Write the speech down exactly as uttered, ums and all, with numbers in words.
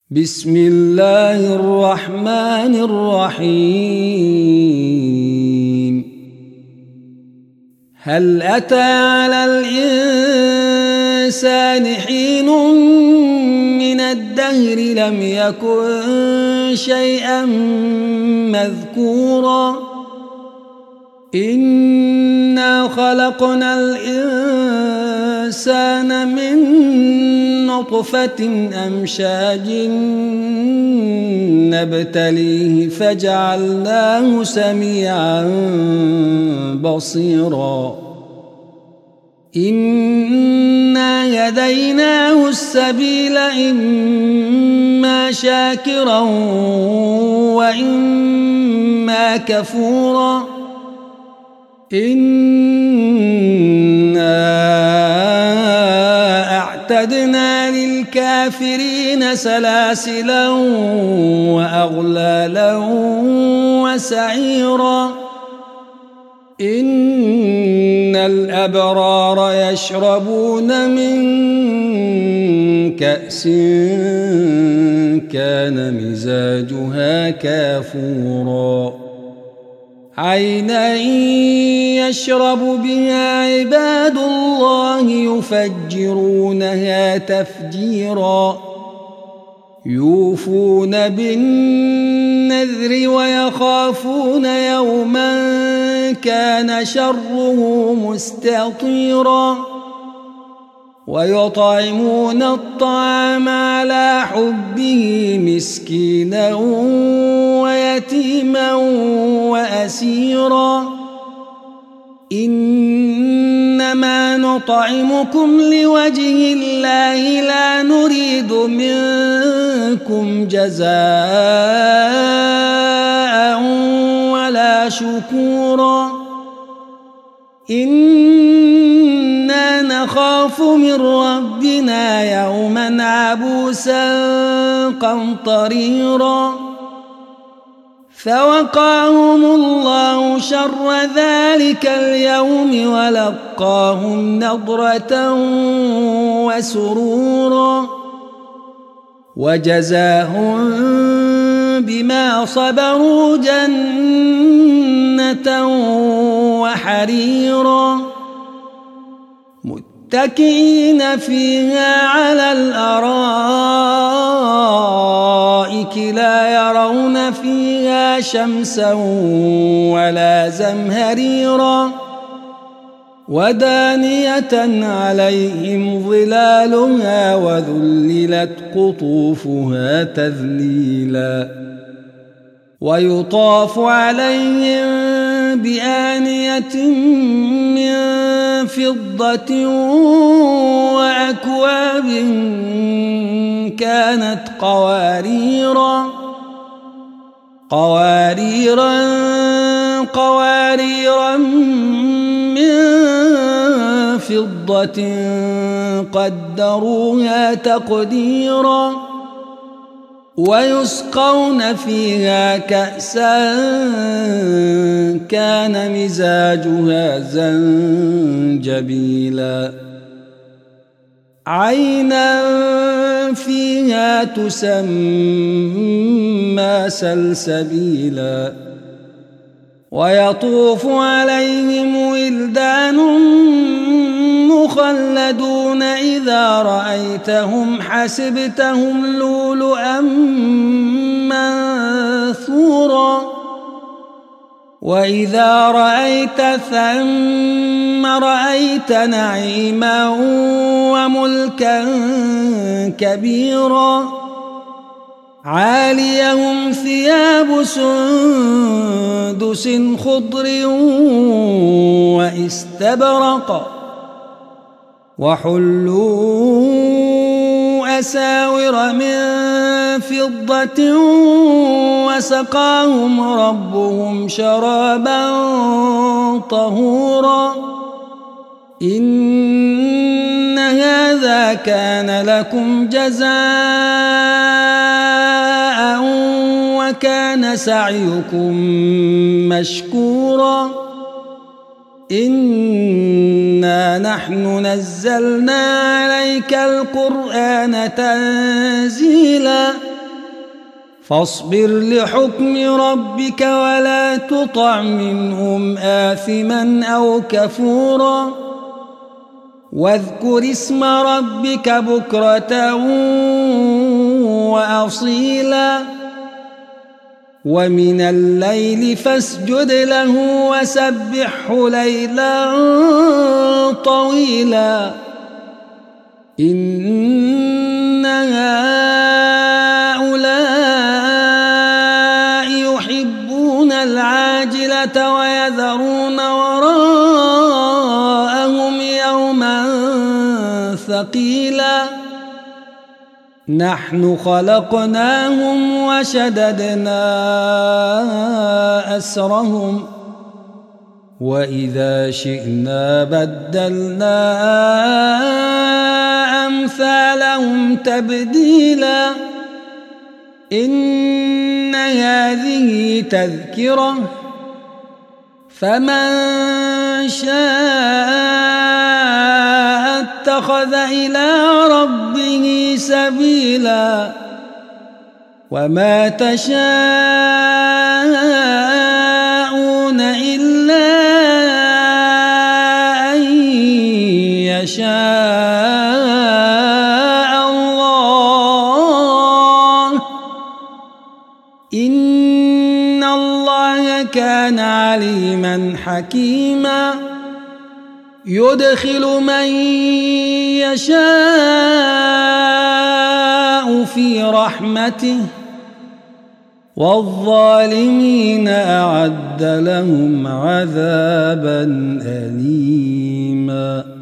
بسم الله الرحمن الرحيم. هل أتى على الإنسان حين من الدهر لم يكن شيئا مذكورا إنا خلقنا الإنسان من نطفة أمشاج نبتليه فجعلناه سميعا بصيرا إنا هديناه السبيل إما شاكرا وإما كفورا إنا أعتدنا للكافرين سلاسلا وأغلالا وسعيرا إن الأبرار يشربون من كأس كان مزاجها كافورا عينا يشرب بها عباد الله يفجرونها تفجيرا يوفون بالنذر ويخافون يوما كان شره مستطيرا ويطعمون الطعام على حبه مسكينا ويتيما وأسيرا إنما نطعمكم لوجه الله لا نريد منكم جزاء ولا شكورا إنا نخاف من ربنا يوما عبوسا قمطريرا فوقاهم الله شر ذلك اليوم ولقاهم نضرة وسرورا وجزاهم بما صبروا جنة وحريرا متكئين فيها على الأرائك لا يرون فيها شمسا ولا زمهريرا ودانية عليهم ظلالها وذللت قطوفها تذليلا ويطاف عليهم بآنية من فضة وأكواب كانت قواريرا قواريرا قواريرا من فضة قدروها تقديرا ويسقون فيها كأسا كان مزاجها زنجبيلا عينا فيها تسمى سلسبيلا ويطوف عليهم ولدان مخلدون إذا رأيتهم حسبتهم لؤلؤا منثورا وإذا رأيت ثم رأيت نعيما وملكا كبيرا عاليهم ثياب سندس خضر واستبرق وحلوا أساور من فضة وسقاهم ربهم شرابا طهورا إن هذا كان لكم جزاء وكان سعيكم مشكورا إنا نحن نزلنا عليك القرآن تنزيلا فاصبر لحكم ربك ولا تطع منهم آثما أو كفورا واذكر اسم ربك بكرة وأصيلا ومن الليل فاسجد له وسبحه ليلا طويلا إن هؤلاء يحبون العاجلة ويذرون وراءهم يوما ثقيلا نحن خلقناهم وشددنا أسرهم وإذا شئنا بدلنا أمثالهم تبديلا إن هذه تذكرة فمن شاء اتخذ إلى ربه سبيلا وما تشاءون إلا أن يشاء الله إن الله كان عليما حكيما يدخل من يشاء في رحمته والظالمين أعد لهم عذابا أليما.